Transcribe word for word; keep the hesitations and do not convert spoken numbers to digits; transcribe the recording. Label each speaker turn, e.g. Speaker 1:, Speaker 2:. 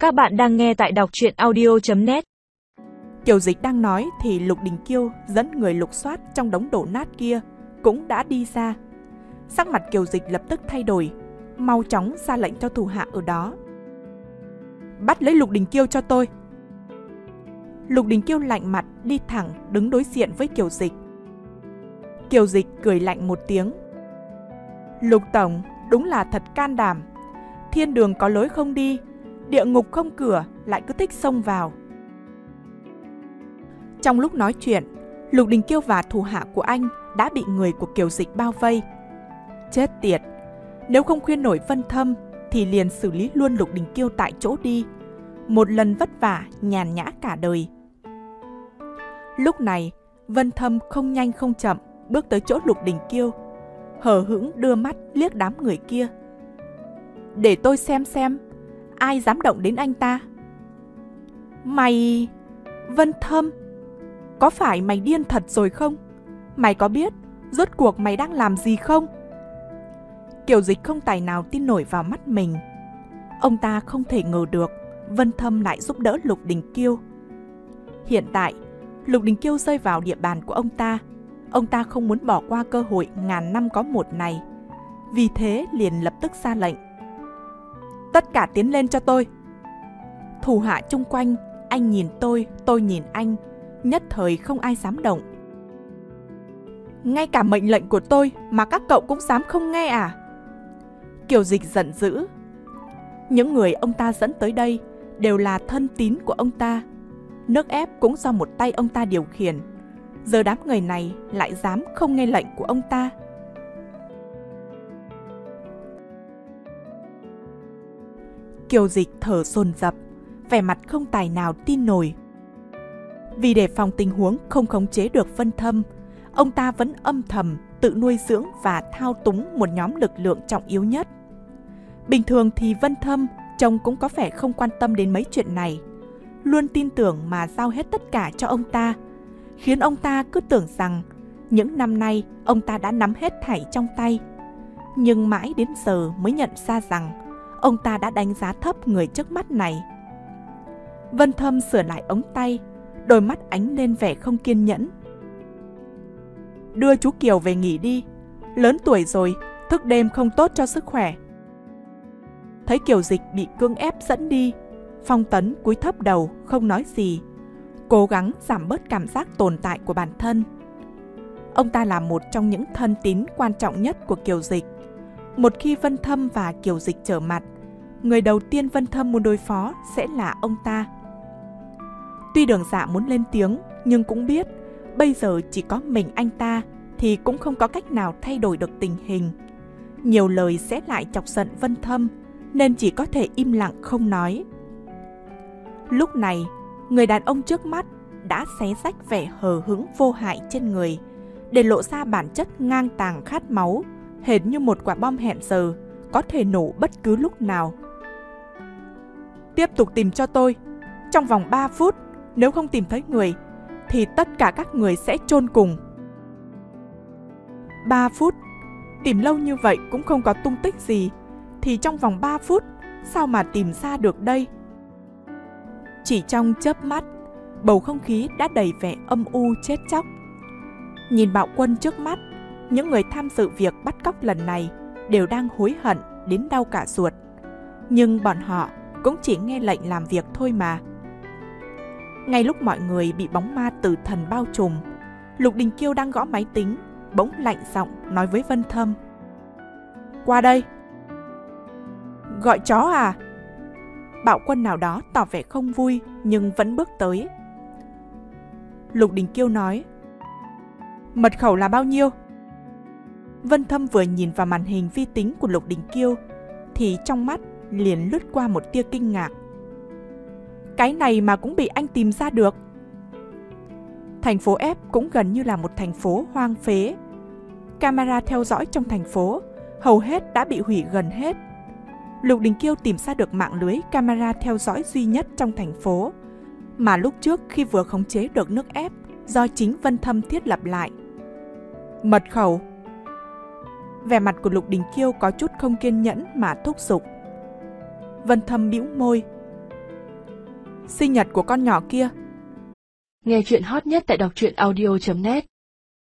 Speaker 1: Các bạn đang nghe tại đọc truyện audio chấm net.
Speaker 2: Kiều Dịch đang nói thì Lục Đình Kiêu dẫn người lục soát trong đống đổ nát kia cũng đã đi ra. Sắc mặt Kiều Dịch lập tức thay đổi, mau chóng ra lệnh cho thủ hạ ở đó. Bắt lấy Lục Đình Kiêu cho tôi. Lục Đình Kiêu lạnh mặt đi thẳng đứng đối diện với Kiều Dịch. Kiều Dịch cười lạnh một tiếng. Lục Tổng đúng là thật can đảm. Thiên đường có lối không đi, địa ngục không cửa, lại cứ thích xông vào. Trong lúc nói chuyện, Lục Đình Kiêu và thủ hạ của anh đã bị người của Kiều Dịch bao vây. Chết tiệt, nếu không khuyên nổi Vân Thâm thì liền xử lý luôn Lục Đình Kiêu tại chỗ đi, một lần vất vả nhàn nhã cả đời. Lúc này, Vân Thâm không nhanh không chậm bước tới chỗ Lục Đình Kiêu, hờ hững đưa mắt liếc đám người kia. Để tôi xem xem ai dám động đến anh ta. Mày... Vân Thâm, có phải mày điên thật rồi không? Mày có biết rốt cuộc mày đang làm gì không? Kiều Dịch không tài nào tin nổi vào mắt mình. Ông ta không thể ngờ được Vân Thâm lại giúp đỡ Lục Đình Kiêu. Hiện tại, Lục Đình Kiêu rơi vào địa bàn của ông ta. Ông ta không muốn bỏ qua cơ hội ngàn năm có một này. Vì thế liền lập tức ra lệnh. Tất cả tiến lên cho tôi. Thủ hạ chung quanh, anh nhìn tôi, tôi nhìn anh, nhất thời không ai dám động. Ngay cả mệnh lệnh của tôi mà các cậu cũng dám không nghe à? Kiều Dịch giận dữ. Những người ông ta dẫn tới đây đều là thân tín của ông ta. Nước ép cũng do một tay ông ta điều khiển. Giờ đám người này lại dám không nghe lệnh của ông ta. Kiều Dịch thở dồn dập, vẻ mặt không tài nào tin nổi. Vì đề phòng tình huống không khống chế được Vân Thâm, ông ta vẫn âm thầm tự nuôi dưỡng và thao túng một nhóm lực lượng trọng yếu nhất. Bình thường thì Vân Thâm trông cũng có vẻ không quan tâm đến mấy chuyện này, luôn tin tưởng mà giao hết tất cả cho ông ta, khiến ông ta cứ tưởng rằng những năm nay ông ta đã nắm hết thảy trong tay. Nhưng mãi đến giờ mới nhận ra rằng ông ta đã đánh giá thấp người trước mắt này. Vân Thâm sửa lại ống tay, đôi mắt ánh lên vẻ không kiên nhẫn. Đưa chú Kiều về nghỉ đi, lớn tuổi rồi, thức đêm không tốt cho sức khỏe. Thấy Kiều Dịch bị cưỡng ép dẫn đi, Phong Tấn cúi thấp đầu không nói gì, cố gắng giảm bớt cảm giác tồn tại của bản thân. Ông ta là một trong những thân tín quan trọng nhất của Kiều Dịch. Một khi Vân Thâm và Kiều Dịch trở mặt, người đầu tiên Vân Thâm muốn đối phó sẽ là ông ta. Tuy Đường Dạ muốn lên tiếng, nhưng cũng biết bây giờ chỉ có mình anh ta thì cũng không có cách nào thay đổi được tình hình. Nhiều lời sẽ lại chọc giận Vân Thâm, nên chỉ có thể im lặng không nói. Lúc này, người đàn ông trước mắt đã xé rách vẻ hờ hững vô hại trên người, để lộ ra bản chất ngang tàng khát máu, hệt như một quả bom hẹn giờ, có thể nổ bất cứ lúc nào. Tiếp tục tìm cho tôi. Trong vòng ba phút, nếu không tìm thấy người, thì tất cả các người sẽ chôn cùng. ba phút? Tìm lâu như vậy cũng không có tung tích gì, thì trong vòng ba phút, sao mà tìm ra được đây? Chỉ trong chớp mắt, bầu không khí đã đầy vẻ âm u chết chóc. Nhìn bạo quân trước mắt, những người tham dự việc bắt cóc lần này đều đang hối hận đến đau cả ruột. Nhưng bọn họ cũng chỉ nghe lệnh làm việc thôi mà. Ngay lúc mọi người bị bóng ma tử thần bao trùm, Lục Đình Kiêu đang gõ máy tính, bỗng lạnh giọng nói với Vân Thâm. Qua đây. Gọi chó à? Bạo quân nào đó tỏ vẻ không vui nhưng vẫn bước tới. Lục Đình Kiêu nói. Mật khẩu là bao nhiêu? Vân Thâm vừa nhìn vào màn hình vi tính của Lục Đình Kiêu thì trong mắt liền lướt qua một tia kinh ngạc. Cái này mà cũng bị anh tìm ra được. Thành phố F cũng gần như là một thành phố hoang phế. Camera theo dõi trong thành phố hầu hết đã bị hủy gần hết. Lục Đình Kiêu tìm ra được mạng lưới camera theo dõi duy nhất trong thành phố, mà lúc trước khi vừa khống chế được nước ép do chính Vân Thâm thiết lập lại. Mật khẩu. Vẻ mặt của Lục Đình Kiêu có chút không kiên nhẫn mà thúc giục. Vân Thâm bĩu môi. sinh nhật của con nhỏ kia.
Speaker 3: Nghe chuyện hot nhất tại đọc truyện audio chấm net.